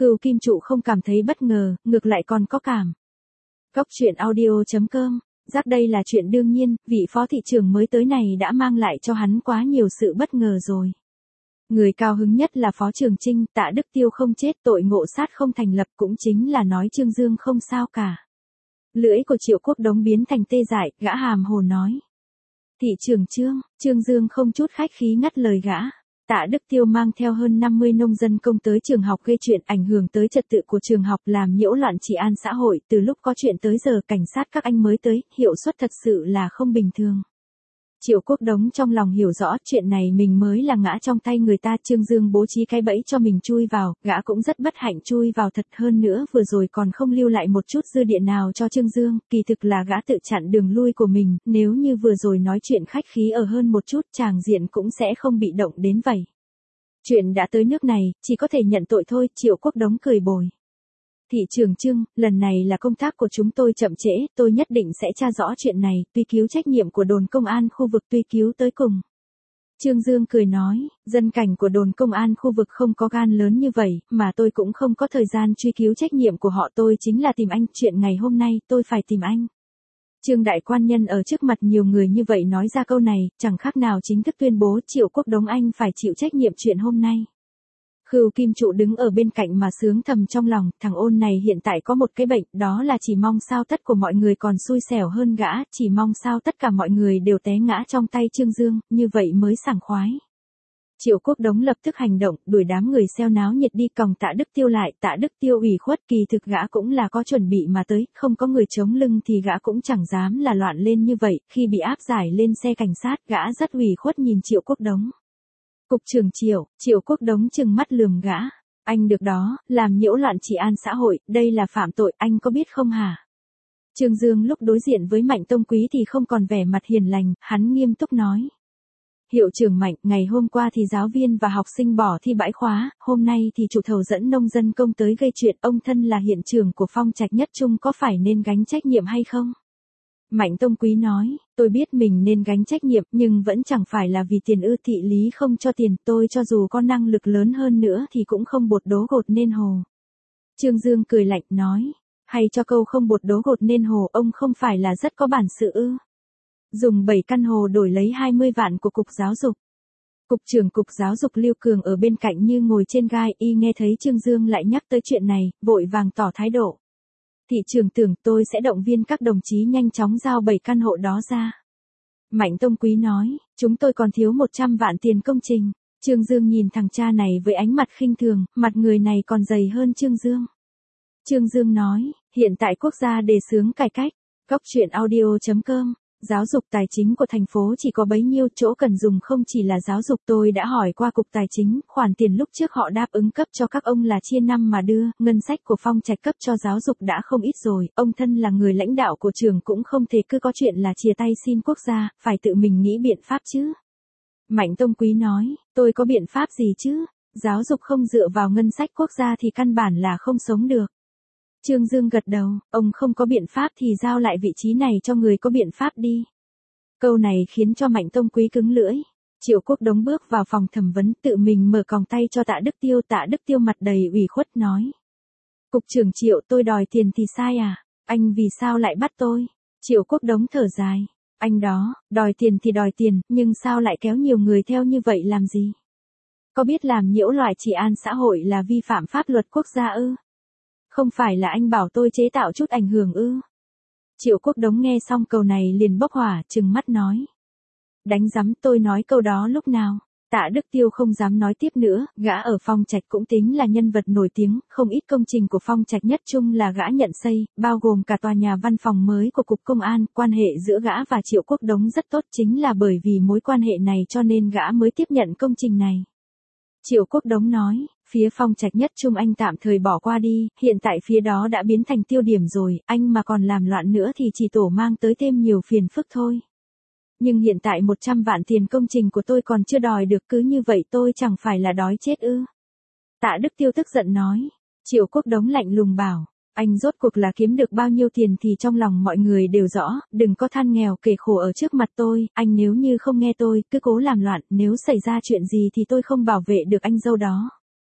Khưu Kim Trụ không cảm thấy bất ngờ, ngược lại còn có cảm. Góc truyện audio.com, giác đây là chuyện đương nhiên, vị phó thị trưởng mới tới này đã mang lại cho hắn quá nhiều sự bất ngờ rồi. Người cao hứng nhất là Phó Trường Chinh, Tạ Đức Tiêu không chết, tội ngộ sát không thành lập, cũng chính là nói Trương Dương không sao cả. Lưỡi của Triệu Quốc Đống biến thành tê dại, gã hàm hồ nói. Thị trưởng Trương Dương không chút khách khí ngắt lời gã. Tạ Đức Tiêu mang theo hơn 50 nông dân công tới trường học gây chuyện ảnh hưởng tới trật tự của trường học, làm nhiễu loạn trị an xã hội, từ lúc có chuyện tới giờ cảnh sát các anh mới tới, hiệu suất thật sự là không bình thường. Triệu Quốc Đống trong lòng hiểu rõ chuyện này mình mới là ngã trong tay người ta. Trương Dương bố trí cái bẫy cho mình chui vào, gã cũng rất bất hạnh chui vào thật, hơn nữa vừa rồi còn không lưu lại một chút dư địa nào cho Trương Dương, kỳ thực là gã tự chặn đường lui của mình, nếu như vừa rồi nói chuyện khách khí ở hơn một chút, tràng diện cũng sẽ không bị động đến vậy. Chuyện đã tới nước này, chỉ có thể nhận tội thôi. Triệu Quốc Đống cười bồi. Thị trưởng Trương, lần này là công tác của chúng tôi chậm trễ, tôi nhất định sẽ tra rõ chuyện này, truy cứu trách nhiệm của đồn công an khu vực, truy cứu tới cùng. Trương Dương cười nói, dân cảnh của đồn công an khu vực không có gan lớn như vậy, mà tôi cũng không có thời gian truy cứu trách nhiệm của họ, tôi chính là tìm anh, chuyện ngày hôm nay tôi phải tìm anh. Trương đại quan nhân ở trước mặt nhiều người như vậy nói ra câu này, chẳng khác nào chính thức tuyên bố Triệu Quốc Đống anh phải chịu trách nhiệm chuyện hôm nay. Khưu Kim Trụ đứng ở bên cạnh mà sướng thầm trong lòng, thằng ôn này hiện tại có một cái bệnh, đó là chỉ mong sao tất của mọi người còn xui xẻo hơn gã, chỉ mong sao tất cả mọi người đều té ngã trong tay Trương Dương, như vậy mới sảng khoái. Triệu Quốc Đống lập tức hành động, đuổi đám người xeo náo nhiệt đi, còng Tạ Đức Tiêu lại. Tạ Đức Tiêu ủy khuất, kỳ thực gã cũng là có chuẩn bị mà tới, không có người chống lưng thì gã cũng chẳng dám là loạn lên như vậy. Khi bị áp giải lên xe cảnh sát, gã rất ủy khuất nhìn Triệu Quốc Đống. Cục trưởng Triệu Quốc Đống trừng mắt lườm gã. Anh được đó, làm nhiễu loạn trị an xã hội, đây là phạm tội, anh có biết không hả? Trương Dương lúc đối diện với Mạnh Tông Quý thì không còn vẻ mặt hiền lành, hắn nghiêm túc nói. Hiệu trưởng Mạnh, ngày hôm qua thì giáo viên và học sinh bỏ thi bãi khóa, hôm nay thì chủ thầu dẫn nông dân công tới gây chuyện, ông thân là hiện trường của Phong Trạch Nhất Trung có phải nên gánh trách nhiệm hay không? Mạnh Tông Quý nói, tôi biết mình nên gánh trách nhiệm nhưng vẫn chẳng phải là vì tiền ư, thị lý không cho tiền, tôi cho dù có năng lực lớn hơn nữa thì cũng không bột đố gột nên hồ. Trương Dương cười lạnh nói, hay cho câu không bột đố gột nên hồ, ông không phải là rất có bản sự ư? Dùng 7 căn hồ đổi lấy 20 vạn của Cục Giáo dục. Cục trưởng Cục Giáo dục Lưu Cường ở bên cạnh như ngồi trên gai, y nghe thấy Trương Dương lại nhắc tới chuyện này, vội vàng tỏ thái độ. Thị trưởng tưởng tôi sẽ động viên các đồng chí nhanh chóng giao 7 căn hộ đó ra. Mạnh Tông Quý nói, chúng tôi còn thiếu 100 vạn tiền công trình. Trương Dương nhìn thằng cha này với ánh mặt khinh thường, mặt người này còn dày hơn Trương Dương. Trương Dương nói, hiện tại quốc gia đề xướng cải cách. Góc truyện audio.com, giáo dục tài chính của thành phố chỉ có bấy nhiêu, chỗ cần dùng không chỉ là giáo dục. Tôi đã hỏi qua Cục Tài chính, khoản tiền lúc trước họ đáp ứng cấp cho các ông là chia năm mà đưa, ngân sách của Phong Trạch cấp cho giáo dục đã không ít rồi, ông thân là người lãnh đạo của trường cũng không thể cứ có chuyện là chia tay xin quốc gia, phải tự mình nghĩ biện pháp chứ. Mạnh Tông Quý nói, tôi có biện pháp gì chứ, giáo dục không dựa vào ngân sách quốc gia thì căn bản là không sống được. Trương Dương gật đầu, ông không có biện pháp thì giao lại vị trí này cho người có biện pháp đi. Câu này khiến cho Mạnh Tông Quý cứng lưỡi. Triệu Quốc Đống bước vào phòng thẩm vấn, tự mình mở còng tay cho Tạ Đức Tiêu. Tạ Đức Tiêu mặt đầy ủy khuất nói. Cục trưởng Triệu, tôi đòi tiền thì sai à? Anh vì sao lại bắt tôi? Triệu Quốc Đống thở dài. Anh đó, đòi tiền thì đòi tiền, nhưng sao lại kéo nhiều người theo như vậy làm gì? Có biết làm nhiễu loạn trị an xã hội là vi phạm pháp luật quốc gia ư? Không phải là anh bảo tôi chế tạo chút ảnh hưởng ư? Triệu Quốc Đống nghe xong câu này liền bốc hỏa, trừng mắt nói. Đánh rắm, tôi nói câu đó lúc nào? Tạ Đức Tiêu không dám nói tiếp nữa, gã ở Phong Trạch cũng tính là nhân vật nổi tiếng, không ít công trình của Phong Trạch Nhất Trung là gã nhận xây, bao gồm cả tòa nhà văn phòng mới của Cục Công an. Quan hệ giữa gã và Triệu Quốc Đống rất tốt, chính là bởi vì mối quan hệ này cho nên gã mới tiếp nhận công trình này. Triệu Quốc Đống nói, phía Phong Trạch Nhất Trung anh tạm thời bỏ qua đi, hiện tại phía đó đã biến thành tiêu điểm rồi, anh mà còn làm loạn nữa thì chỉ tổ mang tới thêm nhiều phiền phức thôi. Nhưng hiện tại 100 vạn tiền công trình của tôi còn chưa đòi được, cứ như vậy tôi chẳng phải là đói chết ư? Tạ Đức Tiêu tức giận nói. Triệu Quốc Đống lạnh lùng bảo, anh rốt cuộc là kiếm được bao nhiêu tiền thì trong lòng mọi người đều rõ, đừng có than nghèo kể khổ ở trước mặt tôi, anh nếu như không nghe tôi, cứ cố làm loạn, nếu xảy ra chuyện gì thì tôi không bảo vệ được anh dâu đó.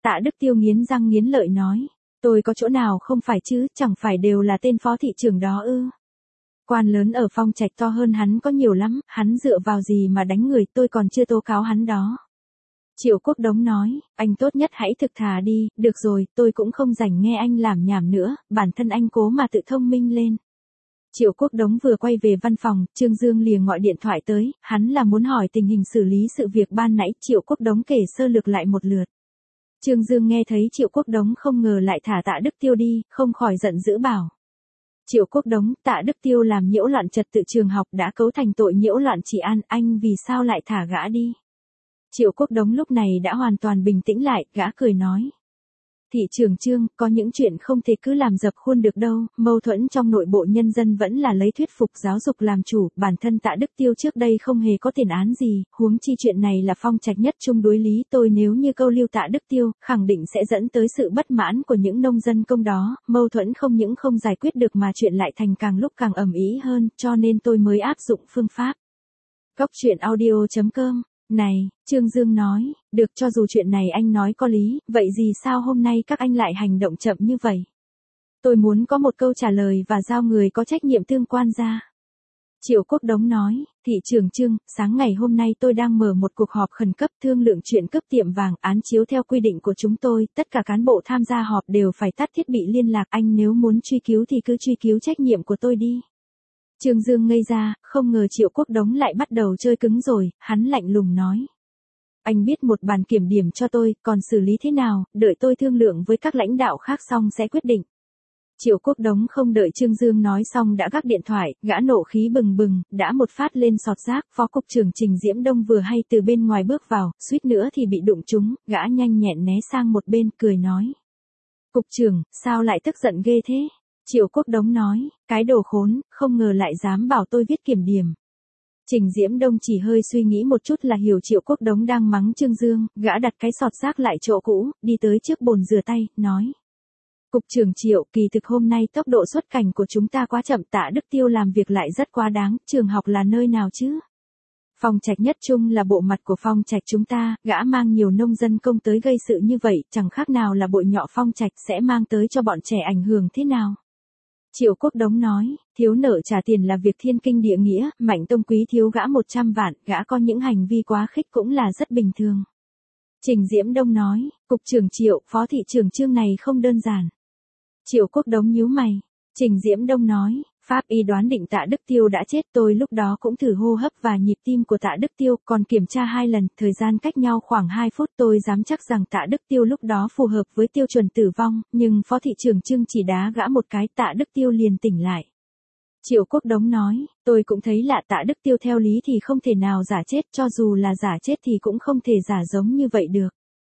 Tạ Đức Tiêu nghiến răng nghiến lợi nói. Tôi có chỗ nào không phải chứ, chẳng phải đều là tên phó thị trưởng đó ư. Quan lớn ở Phong Trạch to hơn hắn có nhiều lắm, hắn dựa vào gì mà đánh người, tôi còn chưa tố cáo hắn đó. Triệu Quốc Đống nói, anh tốt nhất hãy thực thà đi, được rồi, tôi cũng không rảnh nghe anh làm nhảm nữa, bản thân anh cố mà tự thông minh lên. Triệu Quốc Đống vừa quay về văn phòng, Trương Dương liền gọi điện thoại tới, hắn là muốn hỏi tình hình xử lý sự việc ban nãy. Triệu Quốc Đống kể sơ lược lại một lượt. Trương Dương nghe thấy Triệu Quốc Đống không ngờ lại thả Tạ Đức Tiêu đi, không khỏi giận dữ bảo. Triệu Quốc Đống, Tạ Đức Tiêu làm nhiễu loạn trật tự trường học đã cấu thành tội nhiễu loạn trị an, anh vì sao lại thả gã đi? Triệu Quốc Đống lúc này đã hoàn toàn bình tĩnh lại, gã cười nói. Thị trưởng Trương, có những chuyện không thể cứ làm dập khuôn được đâu, mâu thuẫn trong nội bộ nhân dân vẫn là lấy thuyết phục giáo dục làm chủ, bản thân Tạ Đức Tiêu trước đây không hề có tiền án gì, huống chi chuyện này là Phong Trạch nhất trung đối lý, tôi nếu như câu lưu Tạ Đức Tiêu, khẳng định sẽ dẫn tới sự bất mãn của những nông dân công đó, mâu thuẫn không những không giải quyết được mà chuyện lại thành càng lúc càng ầm ĩ hơn, cho nên tôi mới áp dụng phương pháp. Góc truyện audio.com. Này, Trương Dương nói, được, cho dù chuyện này anh nói có lý, vậy gì sao hôm nay các anh lại hành động chậm như vậy? Tôi muốn có một câu trả lời và giao người có trách nhiệm tương quan ra. Triệu Quốc Đống nói, thị trưởng Trương, sáng ngày hôm nay tôi đang mở một cuộc họp khẩn cấp thương lượng chuyện cướp tiệm vàng, án chiếu theo quy định của chúng tôi, tất cả cán bộ tham gia họp đều phải tắt thiết bị liên lạc, anh nếu muốn truy cứu thì cứ truy cứu trách nhiệm của tôi đi. Trương Dương ngây ra, không ngờ Triệu Quốc Đống lại bắt đầu chơi cứng rồi, hắn lạnh lùng nói. Anh biết một bàn kiểm điểm cho tôi, còn xử lý thế nào, đợi tôi thương lượng với các lãnh đạo khác xong sẽ quyết định. Triệu Quốc Đống không đợi Trương Dương nói xong đã gác điện thoại, gã nộ khí bừng bừng, đã một phát lên sọt rác, Phó Cục trưởng Trình Diễm Đông vừa hay từ bên ngoài bước vào, suýt nữa thì bị đụng trúng, gã nhanh nhẹn né sang một bên, cười nói. Cục trưởng, sao lại tức giận ghê thế? Triệu Quốc Đống nói, cái đồ khốn, không ngờ lại dám bảo tôi viết kiểm điểm. Trình Diễm Đông chỉ hơi suy nghĩ một chút là hiểu Triệu Quốc Đống đang mắng Trương Dương, gã đặt cái sọt rác lại chỗ cũ, đi tới trước bồn rửa tay, nói. Cục trưởng Triệu, kỳ thực hôm nay tốc độ xuất cảnh của chúng ta quá chậm, Tạ Đức Tiêu làm việc lại rất quá đáng, trường học là nơi nào chứ? Phong Trạch nhất trung là bộ mặt của Phong Trạch chúng ta, gã mang nhiều nông dân công tới gây sự như vậy, chẳng khác nào là bội nhọ Phong Trạch sẽ mang tới cho bọn trẻ ảnh hưởng thế nào? Triệu Quốc Đống nói, thiếu nợ trả tiền là việc thiên kinh địa nghĩa, Mạnh Tông Quý thiếu gã 100 vạn, gã có những hành vi quá khích cũng là rất bình thường. Trình Diễm Đông nói, Cục trưởng Triệu, Phó thị trưởng Trương này không đơn giản. Triệu Quốc Đống nhíu mày. Trình Diễm Đông nói, pháp y đoán định Tạ Đức Tiêu đã chết, tôi lúc đó cũng thử hô hấp và nhịp tim của Tạ Đức Tiêu, còn kiểm tra 2 lần, thời gian cách nhau khoảng 2 phút, tôi dám chắc rằng Tạ Đức Tiêu lúc đó phù hợp với tiêu chuẩn tử vong, nhưng Phó thị trưởng Trương chỉ đá gã một cái, Tạ Đức Tiêu liền tỉnh lại. Triệu Quốc Đống nói, tôi cũng thấy lạ, Tạ Đức Tiêu theo lý thì không thể nào giả chết, cho dù là giả chết thì cũng không thể giả giống như vậy được.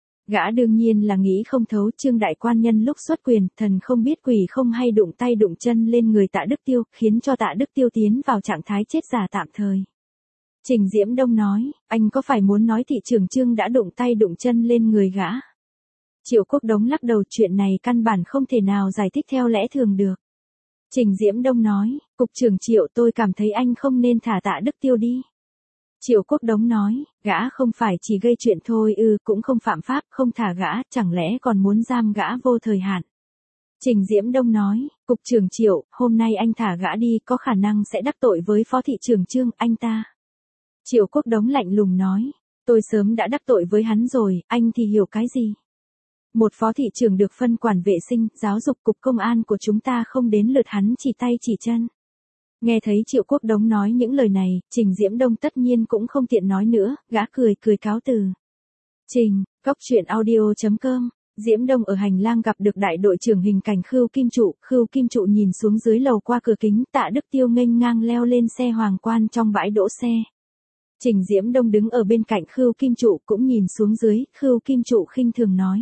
Gã đương nhiên là nghĩ không thấu, Trương đại quan nhân lúc xuất quyền, thần không biết quỷ không hay đụng tay đụng chân lên người Tạ Đức Tiêu, khiến cho Tạ Đức Tiêu tiến vào trạng thái chết giả tạm thời. Trình Diễm Đông nói, anh có phải muốn nói thị trưởng Trương đã đụng tay đụng chân lên người gã? Triệu Quốc Đống lắc đầu, chuyện này căn bản không thể nào giải thích theo lẽ thường được. Trình Diễm Đông nói, Cục trưởng Triệu, tôi cảm thấy anh không nên thả Tạ Đức Tiêu đi. Triệu Quốc Đống nói, gã không phải chỉ gây chuyện thôi cũng không phạm pháp, không thả gã, chẳng lẽ còn muốn giam gã vô thời hạn. Trình Diễm Đông nói, Cục trưởng Triệu, hôm nay anh thả gã đi, có khả năng sẽ đắc tội với Phó thị trưởng Trương, anh ta. Triệu Quốc Đống lạnh lùng nói, tôi sớm đã đắc tội với hắn rồi, anh thì hiểu cái gì. Một phó thị trưởng được phân quản vệ sinh, giáo dục, cục công an của chúng ta không đến lượt hắn chỉ tay chỉ chân. Nghe thấy Triệu Quốc Đống nói những lời này, Trình Diễm Đông tất nhiên cũng không tiện nói nữa, gã cười cáo từ. Trình, góc truyện audio.com. Diễm Đông ở hành lang gặp được đại đội trưởng hình cảnh Khưu Kim Trụ nhìn xuống dưới lầu qua cửa kính, Tạ Đức Tiêu nghênh ngang leo lên xe hoàng quan trong bãi đỗ xe. Trình Diễm Đông đứng ở bên cạnh Khưu Kim Trụ cũng nhìn xuống dưới, Khưu Kim Trụ khinh thường nói.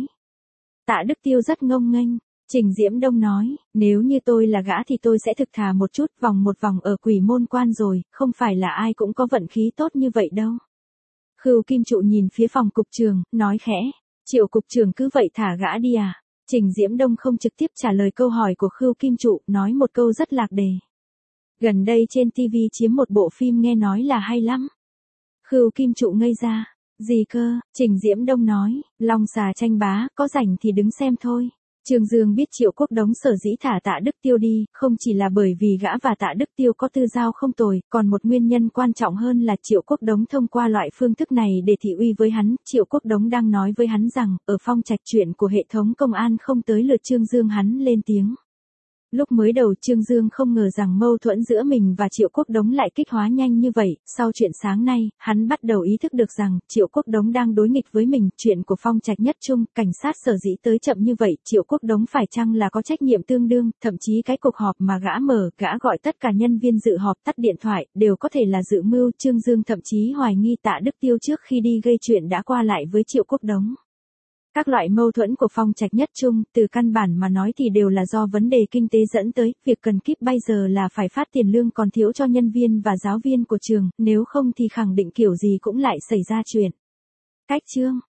Tạ Đức Tiêu rất ngông nghênh. Trình Diễm Đông nói, nếu như tôi là gã thì tôi sẽ thực thà một chút, một vòng ở Quỷ Môn Quan rồi, không phải là ai cũng có vận khí tốt như vậy đâu. Khưu Kim Trụ nhìn phía phòng cục trưởng, nói khẽ, Triệu cục trưởng cứ vậy thả gã đi à? Trình Diễm Đông không trực tiếp trả lời câu hỏi của Khưu Kim Trụ, nói một câu rất lạc đề. Gần đây trên TV chiếm một bộ phim nghe nói là hay lắm. Khưu Kim Trụ ngây ra. Gì cơ, Trình Diễm Đông nói, Long xà tranh bá, có rảnh thì đứng xem thôi. Trương Dương biết Triệu Quốc Đống sở dĩ thả Tạ Đức Tiêu đi, không chỉ là bởi vì gã và Tạ Đức Tiêu có tư giao không tồi, còn một nguyên nhân quan trọng hơn là Triệu Quốc Đống thông qua loại phương thức này để thị uy với hắn. Triệu Quốc Đống đang nói với hắn rằng, ở Phong Trạch chuyện của hệ thống công an không tới lượt Trương Dương, hắn lên tiếng. Lúc mới đầu Trương Dương không ngờ rằng mâu thuẫn giữa mình và Triệu Quốc Đống lại kích hóa nhanh như vậy, sau chuyện sáng nay, hắn bắt đầu ý thức được rằng, Triệu Quốc Đống đang đối nghịch với mình, chuyện của Phong Trạch Nhất Trung, cảnh sát sở dĩ tới chậm như vậy, Triệu Quốc Đống phải chăng là có trách nhiệm tương đương, thậm chí cái cuộc họp mà gã mở, gã gọi tất cả nhân viên dự họp tắt điện thoại, đều có thể là dự mưu. Trương Dương thậm chí hoài nghi Tạ Đức Tiêu trước khi đi gây chuyện đã qua lại với Triệu Quốc Đống. Các loại mâu thuẫn của Phong Trạch Nhất Trung, từ căn bản mà nói thì đều là do vấn đề kinh tế dẫn tới, việc cần kíp bây giờ là phải phát tiền lương còn thiếu cho nhân viên và giáo viên của trường, nếu không thì khẳng định kiểu gì cũng lại xảy ra chuyện. Cách chương